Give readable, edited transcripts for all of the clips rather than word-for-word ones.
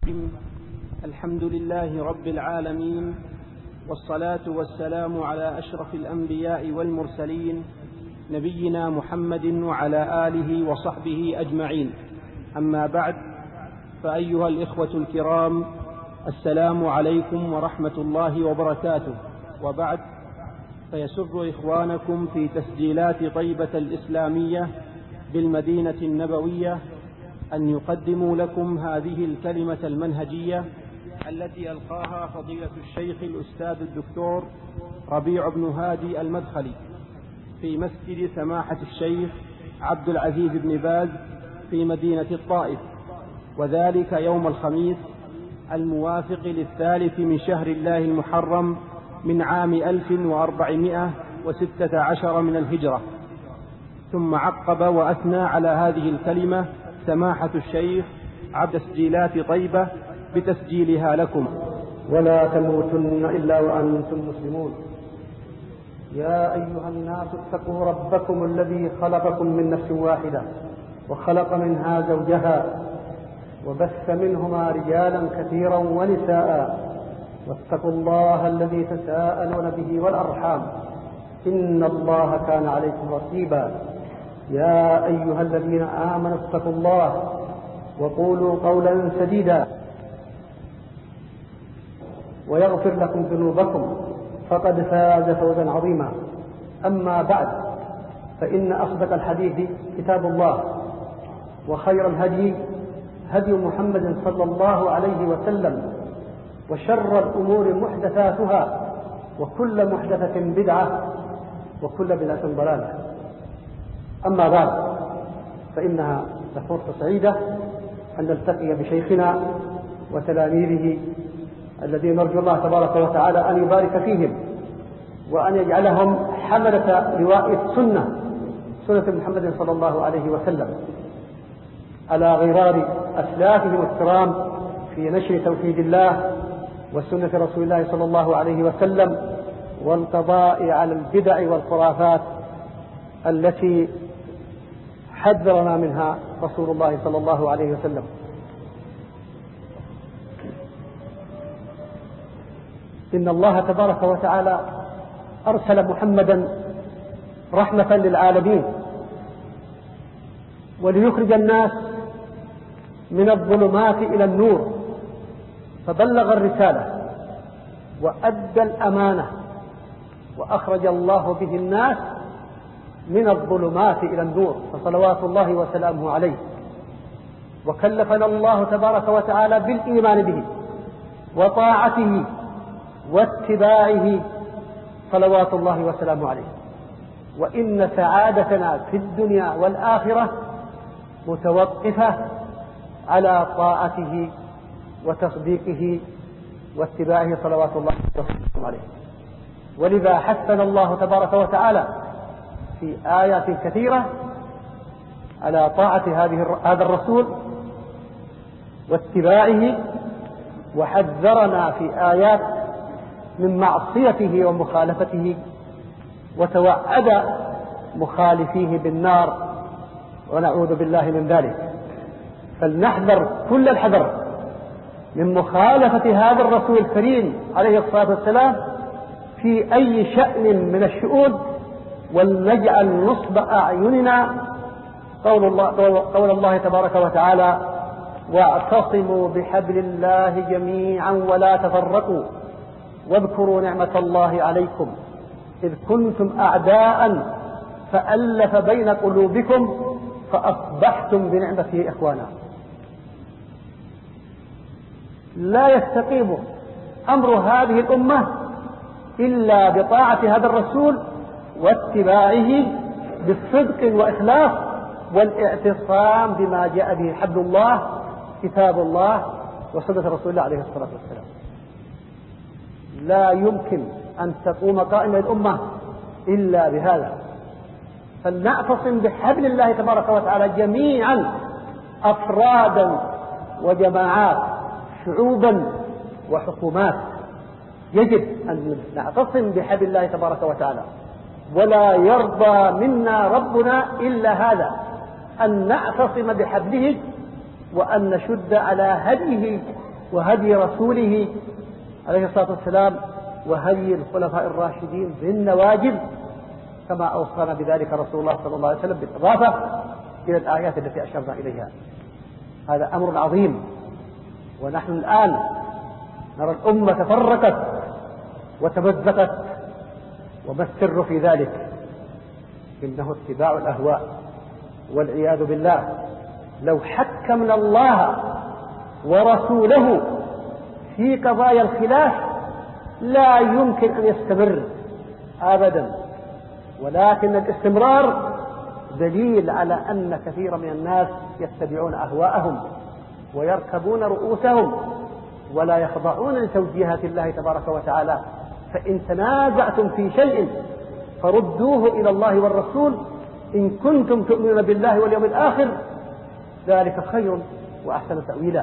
الرحيم. الحمد لله رب العالمين، والصلاة والسلام على أشرف الأنبياء والمرسلين نبينا محمد وعلى آله وصحبه أجمعين. أما بعد، فأيها الإخوة الكرام، السلام عليكم ورحمة الله وبركاته. وبعد، فيسر إخوانكم في تسجيلات طيبة الإسلامية بالمدينة النبوية أن يقدموا لكم هذه الكلمة المنهجية التي ألقاها فضيلة الشيخ الأستاذ الدكتور ربيع بن هادي المدخلي في مسجد سماحة الشيخ عبد العزيز بن باز في مدينة الطائف، وذلك يوم الخميس الموافق 3 من شهر الله المحرم من عام 1416 من الهجرة. ثم عقب وأثنى على هذه الكلمة سماحة الشيخ عبد تسجيلات طيبة بتسجيلها لكم. ولا تموتن إلا وأنتم مسلمون. يا أيها الناس اتقوا ربكم الذي خلقكم من نفس واحدة وخلق منها زوجها وبث منهما رجالا كثيرا ونساء، واتقوا الله الذي تساءلون به والأرحام إن الله كان عليكم رقيبا. يا أيها الذين آمنوا اتقوا الله وقولوا قولا سديدا ويغفر لكم ذنوبكم فقد فاز فوزا عظيما. أما بعد، فإن أصدق الحديث كتاب الله، وخير الهدي هدي محمد صلى الله عليه وسلم، وشر الأمور محدثاتها، وكل محدثة بدعة، وكل بدعة ضلالة. أما بعد، فإنها فرصة سعيدة أن نلتقي بشيخنا وتلاميذه الذين نرجو الله تبارك وتعالى أن يبارك فيهم وأن يجعلهم حملة لواء سنة محمد صلى الله عليه وسلم على غرار أسلافهم الكرام في نشر توحيد الله وسنة رسول الله صلى الله عليه وسلم، والقضاء على البدع والخرافات التي حذرنا منها رسول الله صلى الله عليه وسلم. إن الله تبارك وتعالى أرسل محمدا رحمة للعالمين وليخرج الناس من الظلمات إلى النور، فبلغ الرسالة وأدى الأمانة، وأخرج الله به الناس من الظلمات إلى النور، فصلوات الله وسلامه عليه. وكلفنا الله تبارك وتعالى بالإيمان به وطاعته واتباعه صلوات الله وسلامه عليه. وإن سعادتنا في الدنيا والآخرة متوقفة على طاعته وتصديقه واتباعه صلوات الله وسلامه عليه. ولذا حثنا الله تبارك وتعالى في آيات كثيرة على طاعة هذا الرسول واتباعه، وحذرنا في آيات من معصيته ومخالفته، وتوعد مخالفيه بالنار، ونعوذ بالله من ذلك. فلنحذر كل الحذر من مخالفة هذا الرسول الكريم عليه الصلاة والسلام في أي شأن من الشؤون، ولنجعل نصب أعيننا قول الله تبارك وتعالى: واعتصموا بحبل الله جميعا ولا تفرقوا واذكروا نعمة الله عليكم إذ كنتم أعداء فألف بين قلوبكم فأصبحتم بنعمته إخوانا. لا يستقيم أمر هذه الأمة إلا بطاعة هذا الرسول واتباعه بالصدق وإخلاص والاعتصام بما جاء به حبل الله كتاب الله وسنة رسول الله عليه الصلاة والسلام. لا يمكن أن تقوم قائمة الأمة إلا بهذا. فلنعتصم بحبل الله تبارك وتعالى جميعا، أفرادا وجماعات، شعوبا وحكومات. يجب أن نعتصم بحبل الله تبارك وتعالى، ولا يرضى منا ربنا إلا هذا، أن نعتصم بحبله وأن نشد على هديه وهدي رسوله عليه الصلاة والسلام وهدي الخلفاء الراشدين بالنواجذ، كما أوصانا بذلك رسول الله صلى الله عليه وسلم بالإضافة إلى الآيات التي أشرنا إليها. هذا أمر عظيم. ونحن الآن نرى الأمة تفرقت وتمزقت، وما السر في ذلك؟ إنه اتباع الأهواء والعياذ بالله. لو حكمنا الله ورسوله في قضايا الخلاف لا يمكن أن يستمر أبدا، ولكن الاستمرار دليل على أن كثير من الناس يتبعون أهواءهم ويركبون رؤوسهم ولا يخضعون لتوجيهات الله تبارك وتعالى. فإن تنازعتم في شيء فردوه إلى الله والرسول إن كنتم تؤمنون بالله واليوم الآخر، ذلك خير وأحسن تأويلا.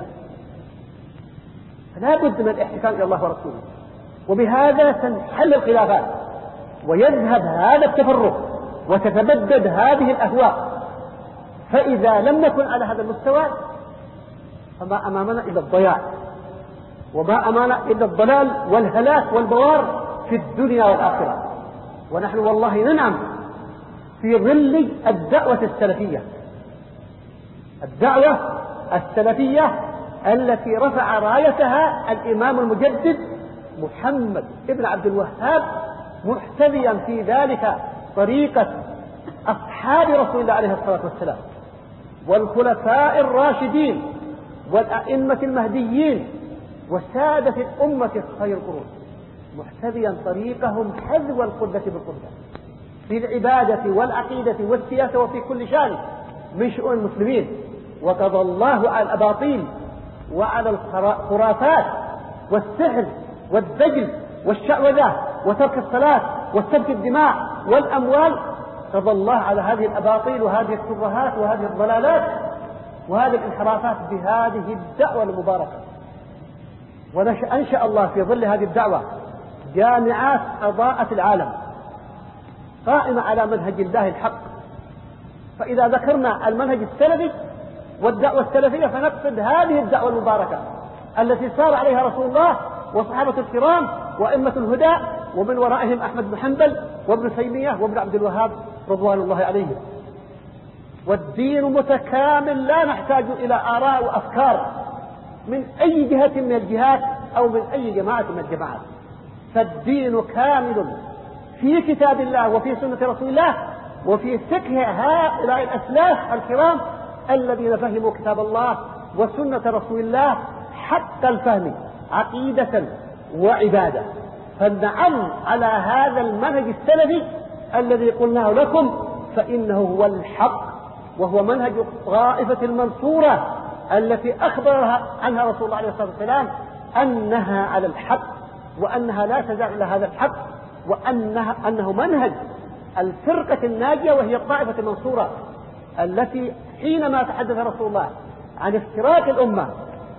فلا بد من الاحتكام إلى الله ورسوله، وبهذا تنحل الخلافات ويذهب هذا التفرق وتتبدد هذه الأهواء. فإذا لم نكن على هذا المستوى فما أمامنا إلا الضياع، وما أمامنا إلا الضلال والهلاك والبوار في الدنيا والآخرة. ونحن والله ننعم في ظل الدعوة السلفية، الدعوة السلفية التي رفع رايتها الإمام المجدد محمد ابن عبد الوهاب، محتذيا في ذلك طريقة أصحاب رسول الله عليه الصلاة والسلام والخلفاء الراشدين والأئمة المهديين وسادة الأمة خير القرون، محتذيا طريقهم حذو القدة بالقدة في العبادة والعقيدة والسياسة وفي كل شأن من شؤون المسلمين. وقضى الله على الأباطيل وعلى الخرافات والسحر والدجل والشعوذة وترك الصلاة وسفك الدماء والأموال، قضى الله على هذه الأباطيل وهذه الترهات وهذه الضلالات وهذه الانحرافات بهذه الدعوة المباركة. وأنشأ الله في ظل هذه الدعوة جامعات أضاءت العالم قائمة على منهج الله الحق. فإذا ذكرنا المنهج السلفي والدعوة السلفية فنقصد هذه الدعوة المباركة التي صار عليها رسول الله وصحابة الكرام وأئمة الهدى، ومن ورائهم أحمد بن حنبل وابن تيمية وابن عبد الوهاب رضوان الله عليهم. والدين متكامل، لا نحتاج إلى آراء وأفكار من أي جهة من الجهات أو من أي جماعة من الجماعات. فالدين كامل في كتاب الله وفي سنة رسول الله وفي فقه هؤلاء الأسلاف الكرام الذين فهموا كتاب الله وسنة رسول الله حق الفهم عقيدة وعبادة. فالنعم على هذا المنهج السلفي الذي قلناه لكم فإنه هو الحق، وهو منهج الطائفة المنصورة التي أخبرها عنها رسول الله عليه الصلاة والسلام أنها على الحق، وأنها لا تزال إلى هذا الحق، وأنه منهج الفرقة الناجية وهي الطائفة المنصورة التي حينما تحدث رسول الله عن افتراق الأمة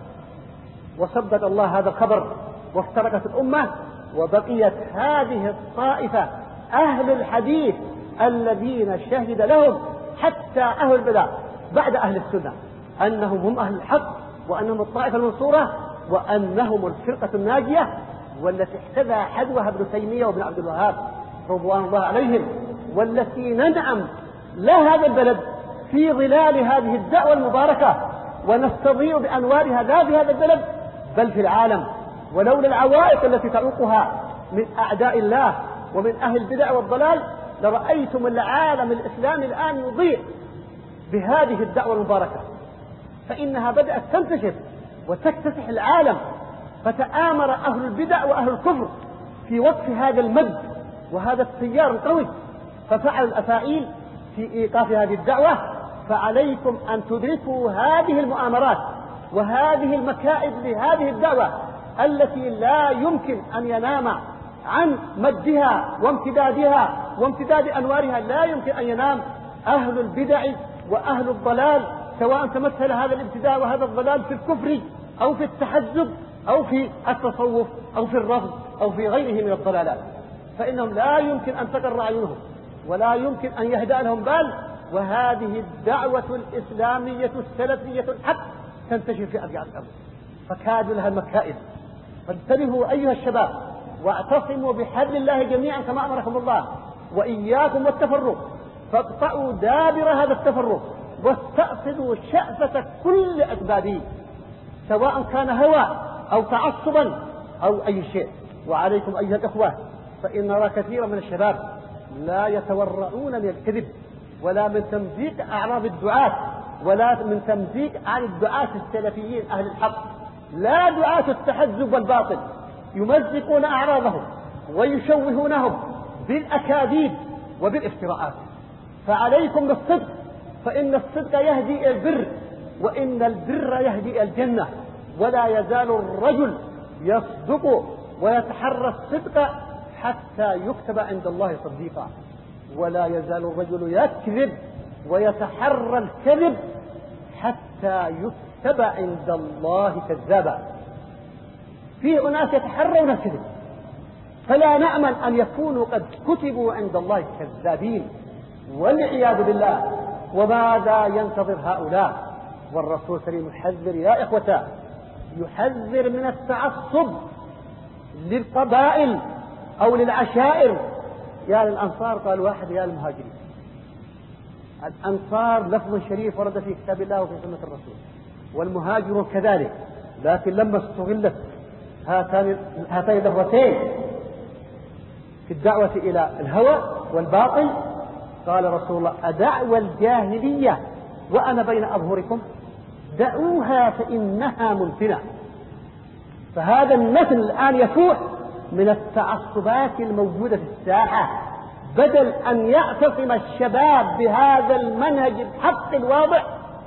وصدق الله هذا الخبر وافترقت الأمة، وبقيت هذه الطائفة أهل الحديث الذين شهد لهم حتى أهل البدع بعد أهل السنة أنهم هم أهل الحق، وأنهم الطائفة المنصورة، وأنهم الفرقة الناجية، والتي احتذى حذوها ابن تيمية وابن عبد الوهاب رضوان الله عليهم، والتي ننعم لا هذا البلد في ظلال هذه الدعوة المباركة ونستضيء بأنوارها لا في هذا البلد بل في العالم. ولولا العوائق التي تعوقها من أعداء الله ومن أهل البدع والضلال لرأيتم العالم الإسلامي الآن يضيء بهذه الدعوة المباركة، فإنها بدأت تنتشر وتكتسح العالم. فتآمر أهل البدع وأهل الكفر في وقف هذا المد وهذا التيار القوي، ففعلوا الأفاعيل في إيقاف هذه الدعوة. فعليكم أن تدركوا هذه المؤامرات وهذه المكائد لهذه الدعوة التي لا يمكن أن ينام عن مدها وامتدادها وامتداد أنوارها، لا يمكن أن ينام أهل البدع وأهل الضلال، سواء تمثل هذا الابتداء وهذا الضلال في الكفر أو في التحزب أو في التصوف أو في الرفض أو في غيره من الضلالات، فإنهم لا يمكن أن تقر أعينهم ولا يمكن أن يهدأ لهم بال. وهذه الدعوة الإسلامية السلفية الحق تنتشر في أرجاء الأرض، فكادوا لها المكائد. فانتبهوا أيها الشباب، واعتصموا بحبل الله جميعا كما أمركم الله، وإياكم والتفرق، فاقطعوا دابر هذا التفرق، واستأصلوا شأفة كل أسبابه، سواء كان هوى أو تعصبا أو أي شيء. وعليكم أيها الأخوة، فإن نرى كثيرا من الشباب لا يتورعون من الكذب، ولا من تمزيق أعراض الدعاة، ولا من تمزيق عن الدعاة السلفيين أهل الحق، لا دعاة التحزب والباطل، يمزقون أعراضهم ويشوهونهم بالأكاذيب وبالافتراءات. فعليكم بالصدق، فإن الصدق يهدي إلى البر، وإن البر يهدي إلى الجنة. ولا يزال الرجل يصدق ويتحرى الصدق حتى يكتب عند الله صديقا، ولا يزال الرجل يكذب ويتحرى الكذب حتى يكتب عند الله كذابا. في أناس يتحرون الكذب، فلا نأمل أن يكونوا قد كتبوا عند الله كذابين والعياذ بالله. وماذا ينتظر هؤلاء؟ والرسول الكريم يحذر يا إخوة، يحذر من التعصب للقبائل أو للعشائر. يا للأنصار قال واحد يا للمهاجرين. الأنصار لفظ شريف ورد في كتاب الله وفي سنة الرسول، والمهاجرون كذلك، لكن لما استغلت هاتين اللفظتين في الدعوة إلى الهوى والباطل قال رسول الله: أدعوى الجاهلية وأنا بين أظهركم؟ دعوها فإنها منتنة. فهذا النسل الآن يفوح من التعصبات الموجودة في الساحة، بدل أن يعتصم الشباب بهذا المنهج الحق الواضح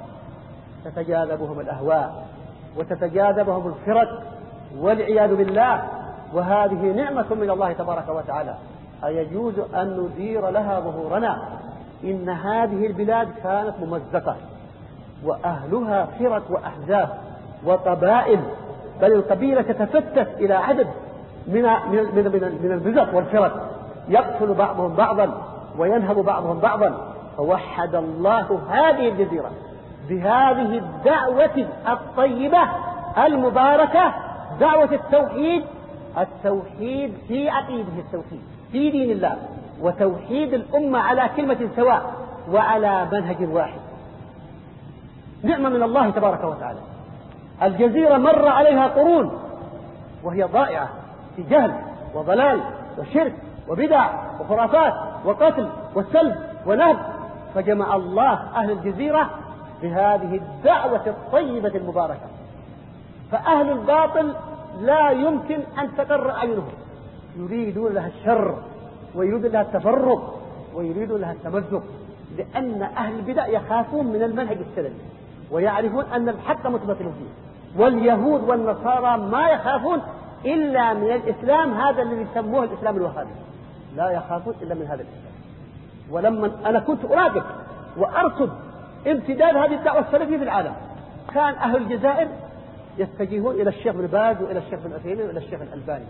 تتجاذبهم الأهواء وتتجاذبهم الفرق والعياذ بالله. وهذه نعمة من الله تبارك وتعالى، أيجوز أن ندير لها ظهورنا؟ إن هذه البلاد كانت ممزقة وأهلها فرق وأحزاب وقبائل، بل القبيلة تتفتت إلى عدد من البزق والفرق، يقتل بعضهم بعضا وينهب بعضهم بعضا. فوحد الله هذه الجزيرة بهذه الدعوة الطيبة المباركة، دعوة التوحيد في عقيده التوحيد في دين الله، وتوحيد الأمة على كلمة سواء وعلى منهج واحد. نعمة من الله تبارك وتعالى. الجزيرة مر عليها قرون وهي ضائعة في جهل وضلال وشرك وبدع وخرافات وقتل وسلب ونهب، فجمع الله أهل الجزيرة بهذه الدعوة الطيبة المباركة. فأهل الباطل لا يمكن أن تقر أعينهم، يريدون لها الشر ويريدون لها التفرق ويريدون لها التمزق، لأن أهل البدع يخافون من المنهج السلفي ويعرفون أن الحق متمثل فيه. واليهود والنصارى ما يخافون إلا من الإسلام هذا الذي يسموه الإسلام الوهابي، لا يخافون إلا من هذا الإسلام. ولما أنا كنت أراقب وأرصد امتداد هذه الدعوة السلفية في العالم، كان أهل الجزائر يتجهون إلى الشيخ بن باز وإلى الشيخ بن عثيمين وإلى الشيخ الألباني،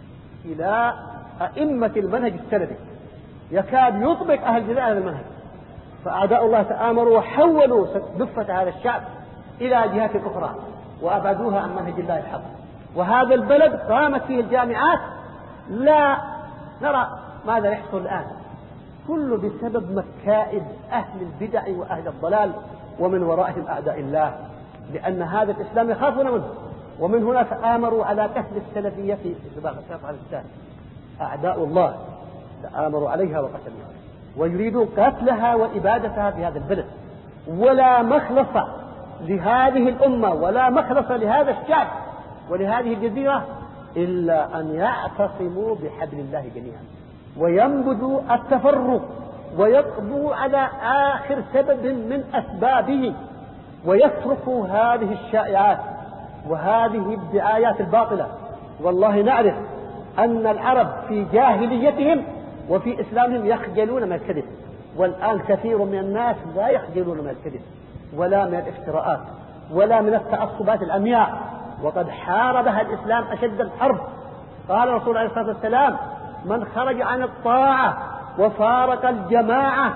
إلى أئمة المنهج السلفي، يكاد يطبق أهل الجزائر هذا المنهج. فأعداء الله تآمروا وحولوا دفة هذا الشعب إلى جهات أخرى وأبعدوها عن منهج الله الحق. وهذا البلد قامت فيه الجامعات، لا نرى ماذا يحصل الآن، كله بسبب مكائد أهل البدع وأهل الضلال، ومن ورائهم أعداء الله، لأن هذا الإسلام يخافون منه. ومن هنا تآمروا على قتل السلفية في سباق الشرف على الإسلام. أعداء الله تآمروا عليها وقتلوها، ويريدون قتلها وإبادتها في هذا البلد. ولا مخلص لهذه الأمة ولا مخلص لهذا الشعب ولهذه الجزيرة إلا أن يعتصموا بحبل الله جميعا، وينبذوا التفرق، ويقضوا على آخر سبب من أسبابه، ويتركوا هذه الشائعات وهذه الدعايات الباطلة. والله نعرف أن العرب في جاهليتهم وفي إسلامهم يخجلون من الكذب، والآن كثير من الناس لا يخجلون من الكذب ولا من الافتراءات ولا من التعصبات العمياء، وقد حاربها الإسلام أشد الحرب. قال الرسول عليه الصلاة والسلام: من خرج عن الطاعة وفارق الجماعة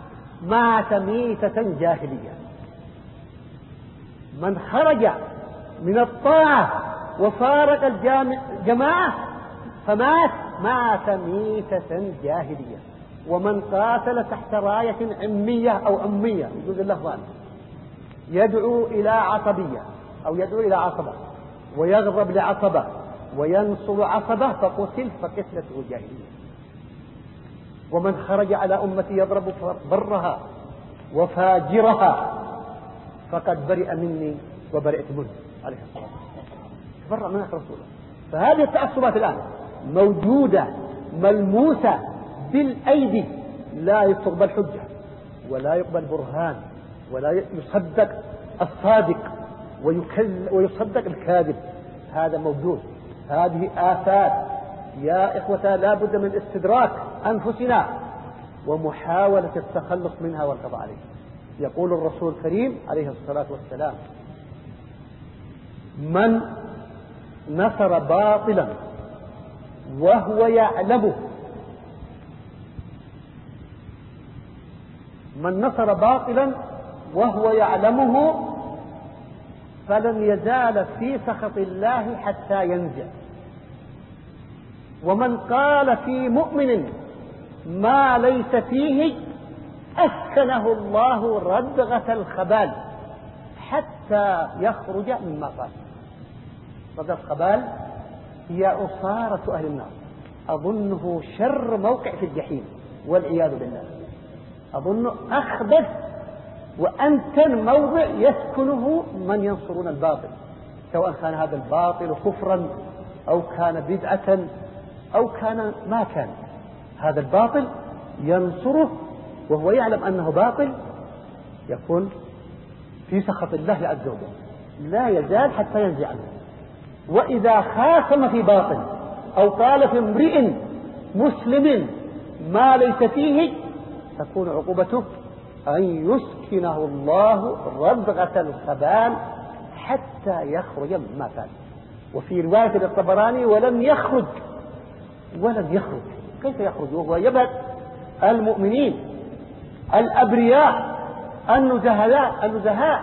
مات ميتة جاهلية. من خرج من الطاعة وفارق الجماعة مات ميتة جاهلية. ومن قاتل تحت راية عمية أو أمية يجوز اللفظان يدعو إلى عصبية أو يدعو إلى عصبة ويغضب لعصبة وينصر عصبة فقتل فقتلته جاهلية. ومن خرج على أمتي يضرب برها وفاجرها فقد برئ مني وبرئت منه عليه الصلاة والسلام. تبرأ منك رسوله. فهذه التعصبات الآن موجودة ملموسة بالأيدي، لا تقبل حجة ولا يقبل برهان ولا يصدق الصادق ويصدق الكاذب. هذا موجود. هذه آفات يا إخوة لا بد من استدراك أنفسنا ومحاولة التخلص منها والقضاء عليها. يقول الرسول الكريم عليه الصلاة والسلام: من نصر باطلا وهو يعلمه، من نصر باطلا وهو يعلمه فلن يزال في سخط الله حتى ينزع. ومن قال في مؤمن ما ليس فيه أسكنه الله ردغة الخبال حتى يخرج مما قال. ردغة الخبال هي عصارة أهل النار، أظنه شر موقع في الجحيم والعياذ بالله، أظن أخبث وأنتن موضع يسكنه من ينصرون الباطل، سواء كان هذا الباطل كفرا أو كان بدعة أو كان ما كان. هذا الباطل ينصره وهو يعلم أنه باطل، يكون في سخط الله عز وجل لا يزال حتى ينزع عنه. وإذا خاصم في باطل أو قال في امرئ مسلم ما ليس فيه تكون عقوبته أن يسكنه الله ردغة الخبال حتى يخرج مما كان. وفي رواية للطبراني: ولن يخرج. كيف يخرج وهو يبهت المؤمنين الأبرياء النزهاء؟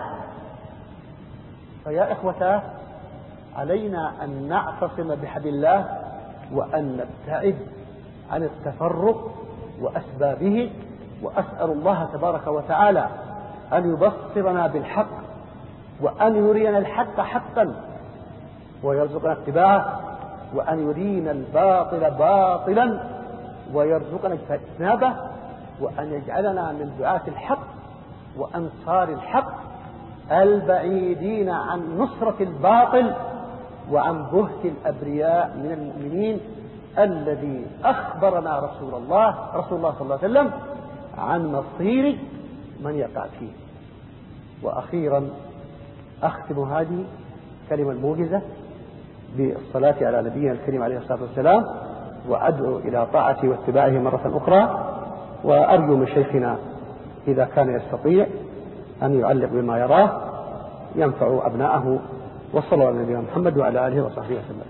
فيا إخوة علينا أن نعتصم بحبل الله وأن نبتعد عن التفرق وأسبابه. وأسأل الله تبارك وتعالى أن يبصرنا بالحق وأن يرينا الحق حقا ويرزقنا اتباعه، وأن يرينا الباطل باطلا ويرزقنا اجتنابه، وأن يجعلنا من دعاة الحق وأنصار الحق البعيدين عن نصرة الباطل وعن بهت الأبرياء من المؤمنين الذي أخبرنا رسول الله صلى الله عليه وسلم عن مصير من يقع فيه. وأخيرا أختم هذه كلمة الموجزة بالصلاة على نبينا الكريم عليه الصلاة والسلام، وأدعو إلى طاعته واتباعه مرة أخرى، وأرجو من شيخنا إذا كان يستطيع أن يعلق بما يراه ينفع أبناءه. وصلى الله على نبينا محمد وعلى آله وصحبه وسلم.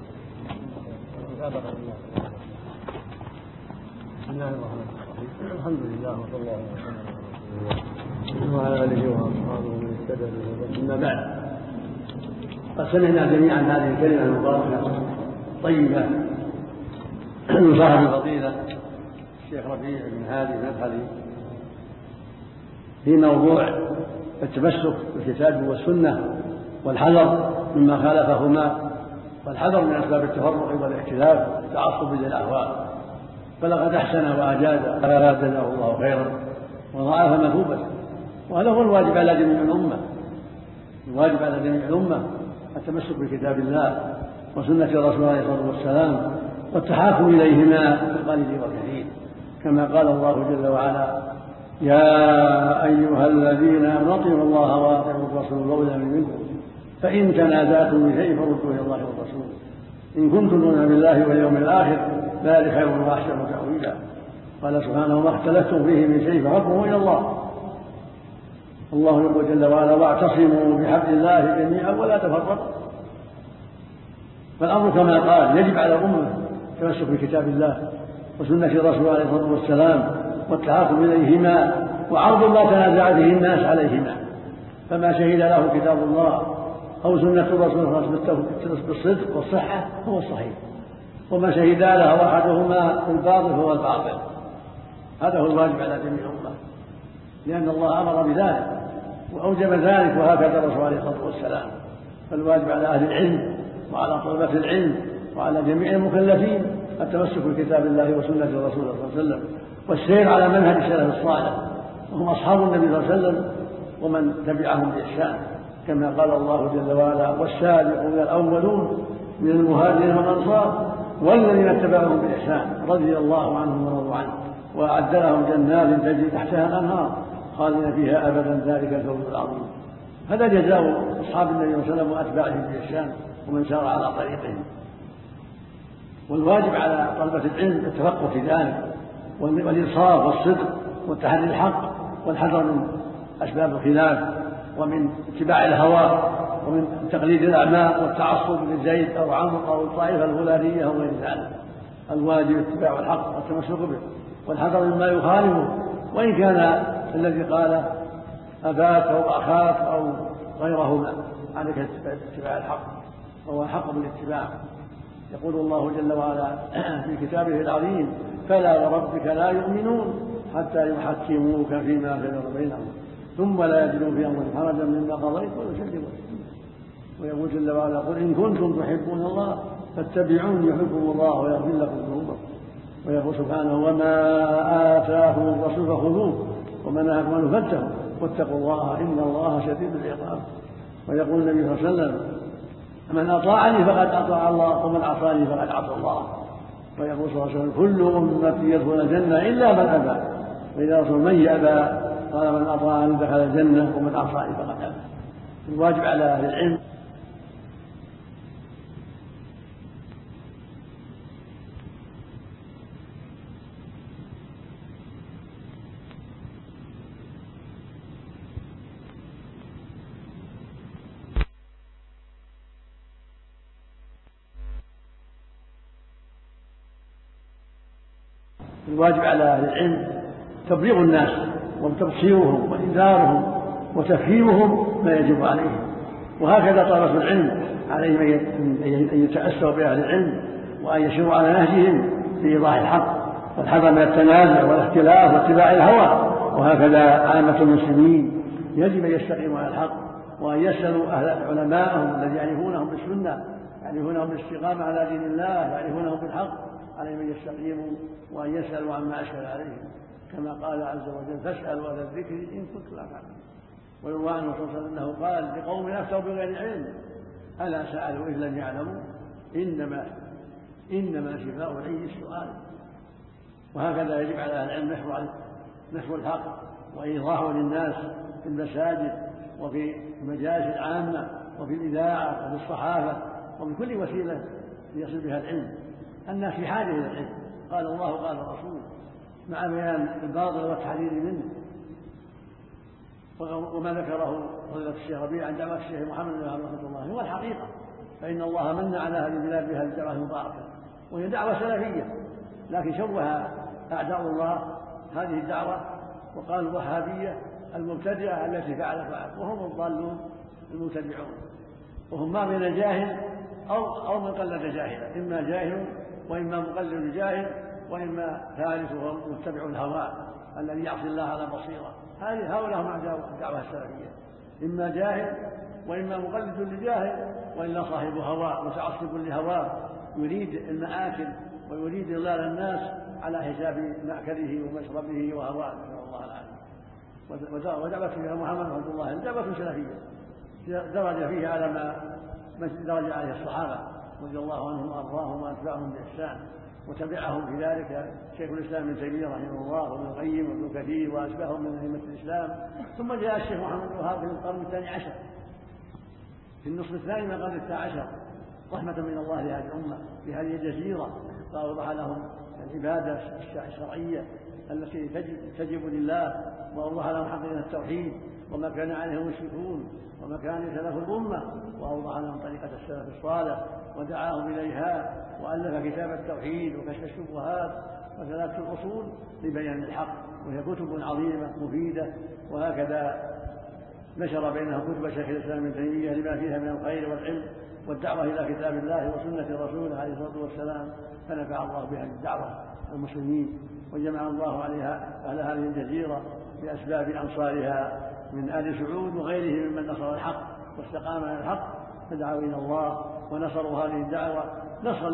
بسم الله الرحمن الرحيم. الحمد لله وصلى الله وسلم وعلى آله وأصحابه من اهتدى بهداه. أما بعد، قد سمعنا جميعا هذه الكلمة المباركة طيبة من صاحب الفضيلة الشيخ ربيع بن هادي المدخلي في موضوع التمسك بالكتاب والسنة والحذر مما خالفهما، والحذر من أسباب التفرق والاختلاف والتعصب للأهواء. فلقد أحسن وأجاد فزاده الله خيرا وضاعف مثوبته. وهذا هو الواجب على جميع الأمة، الواجب على جميع الأمة التمسك بكتاب الله وسنة رسوله عليه الصلاة والسلام والتحاكم إليهما في القليل والكثير، كما قال الله جل وعلا: يا أيها الذين آمنوا اطيعوا الله وأطيعوا الرسول وأولي الأمر منكم فإن تنازعتم بشيء فردوه إلى الله والرسول إن كنتم تؤمنون بالله واليوم الآخر ذلك خير وأحسن تأويلا. قال سبحانه: ما اختلفتم فيه من شيء فحكمه إلى الله. الله يقول جل وعلا: واعتصموا بحبل الله جميعا ولا تفرقوا. فالأمر كما قال يجب على الأمة التمسك بكتاب الله وسنة رسوله عليه الصلاة والسلام والتحاكم إليهما وعرض ما تنازع به الناس عليهما. فما شهد له كتاب الله أو سنة الرسول بالصدق والصحة هو الصحيح، وما شهد له أحدهما بالباطل هو الباطل. هذا هو الواجب على جميع الأمة، لأن الله أمر بذلك وأوجب ذلك، وهكذا الرسول عليه الصلاة والسلام. فالواجب على أهل العلم وعلى طلبة العلم وعلى جميع المكلفين التمسك بكتاب الله وسنة الرسول صلى الله عليه وسلم، والسير على منهج السلف الصالح، وهم أصحاب النبي صلى الله عليه وسلم ومن تبعهم بإحسان، كما قال الله جل وعلا: والسابقون الأولون من المهاجرين والأنصار والذين اتبعهم بإحسان رضي الله عنهم ورضوا عنه وأعد لهم جنات تجري تحتها الأنهار خالدين فيها أبدا ذلك الفوز العظيم. هذا جزاء أصحاب النبي صلى الله عليه وسلم وأتباعهم بإحسان ومن سار على طريقهم. والواجب على طلبة العلم التفقه في ذلك والإنصاف والصدق والتحري الحق والحذر من أسباب الخلاف ومن اتباع الهوى ومن تقليد الأعمى والتعصب لزيد أو عمرو أو الطائفة الفلانية أو غير ذلك. الواجب اتباع الحق والتمسك به والحذر مما يخالفه، وإن كان الذي قال أباك أو أخاك أو غيرهما عليك اتباع الحق، وهو الحق بالاتباع. يقول الله جل وعلا في كتابه العظيم: فلا وربك لا يؤمنون حتى يحكموك فيما شجر بينهم ثم لا يجدوا في أمرهم حرجا مما قضيت ويسلموا. ويقول جل وعلا: قل إن كنتم تحبون الله فاتبعوني يحبكم الله ويغفر لكم ذنوبكم. ويقول سبحانه: وما آتاكم الرسول فخذوه وما نهاكم عنه فانتهوا واتقوا الله إن الله شديد العقاب. ويقول النبي صلى الله عليه وسلم: من أطاعني فقد أطاع الله ومن عصاني فقد عصى الله. ويقول صلى الله عليه وسلم: كل أمتي يدخل الجنة إلا من أبى. وإذا رسول من يأبى قال: من أطاعني دخل الجنة ومن عصاني فقد أبى. الواجب على أهل العلم الواجب على أهل العلم تبليغ الناس وتبصيرهم وإنذارهم وتفهيمهم ما يجب عليهم. وهكذا طلبة العلم عليهم أن يتأسوا بأهل العلم وأن يسيروا على نهجهم في إيضاح الحق والحذر من التنازع والاختلاف واتباع الهوى. وهكذا عامة المسلمين يجب أن يستقيموا على الحق وأن يسألوا علماءهم الذين يعرفونهم بالسنة، يعرفونهم بالاستقامة على دين الله، يعرفونهم بالحق، عليهم أن يستقيموا وأن يسألوا عما أشكل عليهم، كما قال عز وجل: فاسألوا أهل الذكر إن كنتم لا تعلمون. ويروى عنه صلى الله عليه وسلم أنه قال لقوم أفتوا بغير علم ألا سألوا إذ لم يعلموا إنما شفاء العي السؤال. وهكذا يجب على أهل العلم نشر الحق وإيضاحه للناس في المساجد وفي المجالس العامة وفي الإذاعة وفي الصحافة وفي كل وسيلة يصل بها العلم. الناس في حاجة إلى العلم، قال الله قال الرسول، مع بيان الباطل والتحذير منه. وما ذكره فضيلة الشيخ ربيع عن دعوة الشيخ محمد بن عبد رحمة الله هو الحقيقة، فإن الله من على أهل البلاد بهذه الدعوة المباركة، وهي دعوة سلفية، لكن شوه أعداء الله هذه الدعوة وقالوا الوهابية المبتدعة التي فعل وهم الضالون المتبعون، وهم ما بين جاهل أو من قلد جاهلا، إما جاهل وإما مقلد جاهل وإما ثالث وهو متبع الهوى الذي يعصي الله على بصيرة. هؤلاء هم أعداء الدعوة السلفية، إما جاهل وإما مقلد لجاهل وإلا صاحب هوى متعصب لهواه يريد المآكل ويريد إضلال الناس على حساب مأكله ومشربه وهواه، نسأل الله العافية. ودعوة فيها محمد رحمه الله دعوة سلفية درج فيها على ما درج عليه الصحابة رضي الله عنهم وأرضاهم وأتباعهم بإحسان، وتبعهم في ذلك شيخ الإسلام ابن تيمية رحمه الله وابن القيم وابن كثير وأشباههم من أئمة الإسلام. ثم جاء الشيخ محمد بن وهاب في القرن الثاني عشر، في النصف الثاني من القرن الثاني عشر، رحمة من الله لهذه الأمة في هذه الجزيرة، فأوضح لهم العبادة الشرعية التي تجب لله، وأوضح لهم حقيقة التوحيد وما كان عليه المشركون وما كان سلف الأمة، وأوضح لهم طريقة السلف الصالح ودعاهم إليها، وألف كتاب التوحيد وكشف الشبهات وثلاثة الأصول لبيان الحق، وهي كتب عظيمة مفيدة. وهكذا نشر بينهم كتب شيخ الإسلام ابن تيمية لما فيها من الخير والعلم والدعوة إلى كتاب الله وسنة رسوله عليه الصلاة والسلام، فنفع الله بهذه الدعوة المسلمين، وجمع الله عليها أهل هذه الجزيرة بأسباب أنصارها من آل سعود وغيرهم ممن نصر الحق واستقام على الحق، فدعوا إلى الله ونصروا هذه الدعوة نصرا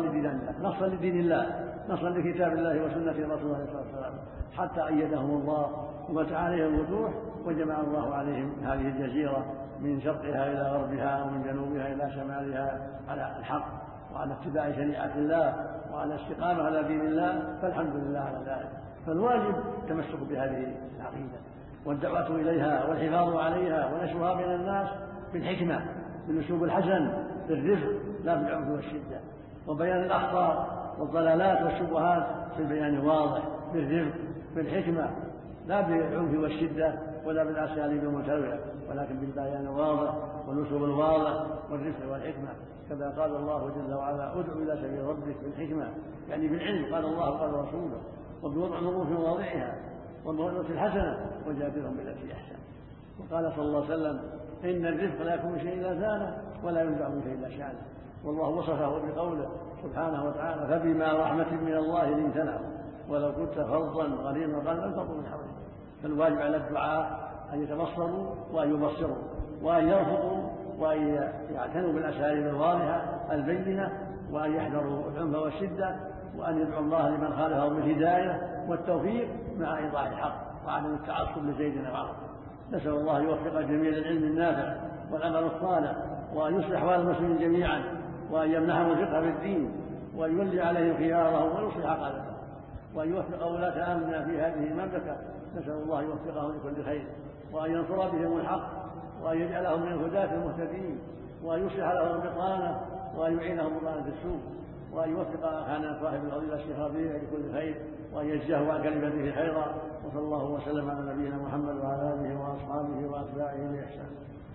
لدين الله، نصرا لكتاب الله وسنة رسوله عليه الصلاة والسلام، حتى أيدهم الله وفتح عليهم الفتوح، وجمع الله عليهم هذه الجزيرة من شرقها إلى غربها ومن جنوبها إلى شمالها على الحق وعلى اتباع شريعة الله وعلى الاستقامة على دين الله، فالحمد لله على ذلك. فالواجب التمسك بهذه العقيدة والدعوة إليها والحفاظ عليها ونشرها بين الناس بالحكمة بالأسلوب الحسن بالرفق لا بالعنف والشدة، وبيان الأخطاء والضلالات والشبهات في البيان الواضح بالرفق بالحكمة لا بالعنف والشدة ولا بالأساليب المتنوعة، ولكن بالبيان الواضح والأسلوب الواضح والرفق والحكمة، كما قال الله جل وعلا ادع إلى سبيل ربك بالحكمة، يعني بالعلم قال الله وقال رسوله، وبوضع الأمور في مواضعها والموعظة الحسنة وجادلهم بالتي أحسن. وقال صلى الله عليه وسلم إن الرفق لا يكون شيء إلا زانه ولا ينزع من شيء إلا شانه، والله وصفه بقوله سبحانه وتعالى فبما رحمة من الله لنت لهم ولو كنت فظا غليظ القلب لانفضوا من حولك. فالواجب على الدعاء أن يتبصروا وأن يبصروا وأن يرفضوا وأن يعتنوا بالأساليب الواضحة البينة وأن يحذروا العنف والشدة وأن يدعوا الله لمن خالفهم بالهداية والتوفيق مع إيضاح الحق وعدم التعصب لزيد أو عمرو. نسأل الله يوفق جميع العلم النافع والعمل الصالح وأن يصلح أحوال المسلمين جميعا وأن يمنحهم الفقه في الدين وأن يولي عليهم خيارهم ويصلح عقائدهم وأن يوفق ولاة أمرنا في هذه المملكة. نسأل الله يوفقهم لكل خير وأن ينصر بهم الحق وأن يجعلهم من الهداة المهتدين وأن يصلح لهم البطانة وأن يعينهم بطانة السوء وأن يوفق أخانا صاحب الفضيلة الشيخ ربيع لكل خير وأن يجزاه عن كلمته خيرا. وصلى الله وسلم على نبينا محمد وعلى آله وأصحابه وأتباعه بإحسان.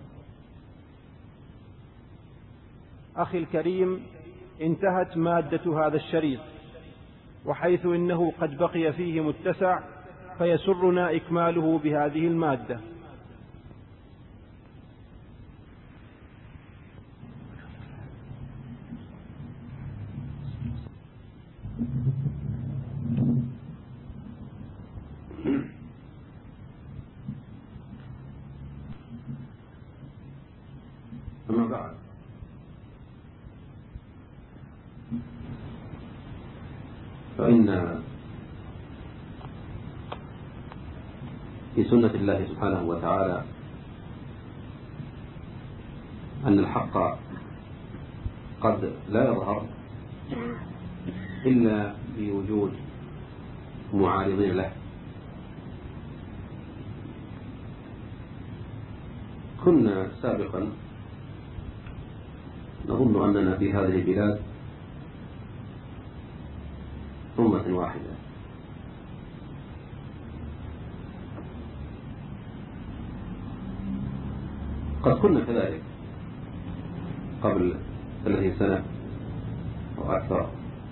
أخي الكريم، انتهت مادة هذا الشريط، وحيث إنه قد بقي فيه متسع فيسرنا إكماله بهذه المادة. أما بعد، فإن في سنة الله سبحانه وتعالى أن الحق قد لا يظهر إلا بوجود معارضين له. كنا سابقا نظن أننا في هذه البلاد أمة واحدة، قد كنا كذلك قبل 30 سنة أو أكثر،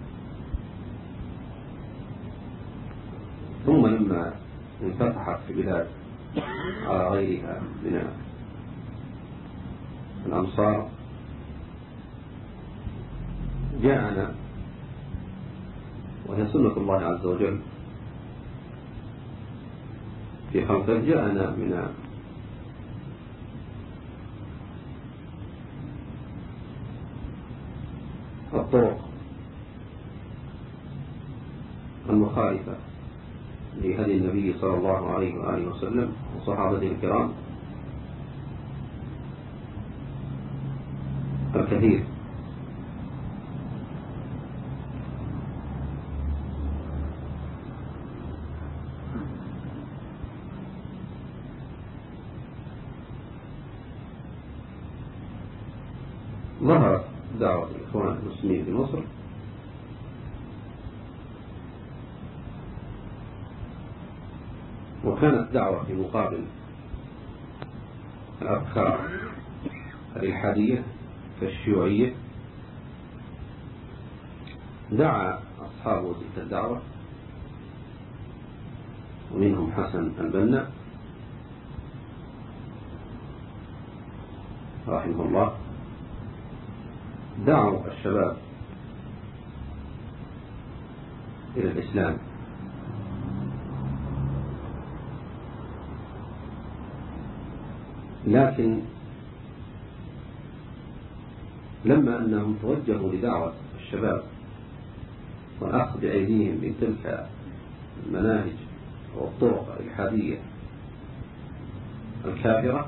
ثم لما انفتحت في بلاد على غيرها من الأمصار جاءنا، وهي سنة الله عز وجل في خلقه، جاءنا من الطرق المخالفة لهدي النبي صلى الله عليه وآله وسلم وصحابته الكرام الكثير. ظهرت دعوة الإخوان المسلمين في مصر وكانت دعوة في مقابل الأفكار الإلحادية كالشيوعية. دعا أصحاب تلك الدعوة ومنهم حسن البنا رحمه الله دعوا الشباب إلى الإسلام، لكن لما أنهم توجهوا لدعوة الشباب والأخذ بأيديهم من تلك المناهج والطرق الإلحادية الكافرة،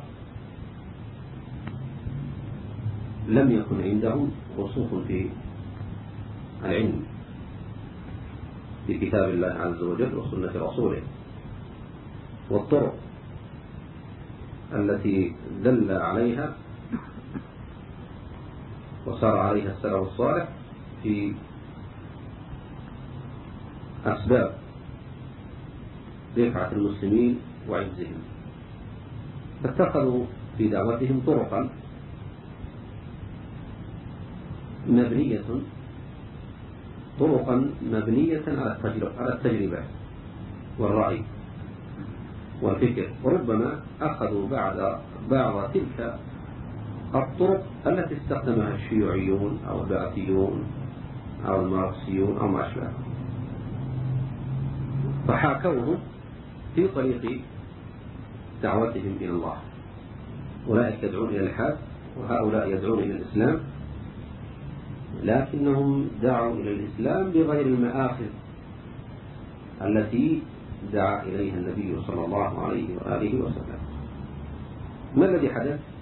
لم يكن عندهم رسوخ في العلم بكتاب الله عز وجل وسنة رسوله والطرق التي دل عليها وسار عليها السلف الصالح في أسباب رفعة المسلمين وعزهم، فاتخذوا في دعوتهم طرقا مبنية على التجربة والرأي والفكر، وربما أخذوا بعض تلك الطرق التي استخدمها الشيوعيون أو البعثيون أو الماركسيون أو ما أشبه، فحاكوهم في طريق دعوتهم إلى الله. أولئك يدعون إلى الإلحاد وهؤلاء يدعون إلى الإسلام، لكنهم دعوا إلى الإسلام بغير المآخذ التي دعا إليها النبي صلى الله عليه وآله وسلم. ما الذي حدث؟